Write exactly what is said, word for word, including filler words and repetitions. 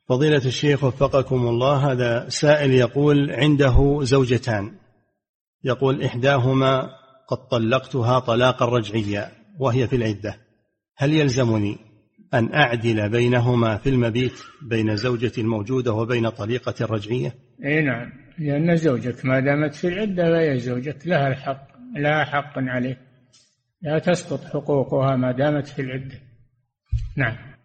فضيلة الشيخ وفقكم الله، هذا سائل يقول عنده زوجتان، يقول إحداهما قد طلقتها طلاقا رجعيا وهي في العدة، هل يلزمني أن أعدل بينهما في المبيت بين زوجتي الموجودة وبين طليقة الرجعية؟ أي نعم، لأن زوجك ما دامت في العدة فهي زوجك، لها الحق، لها حق عليه، لا تسقط حقوقها ما دامت في العدة. نعم.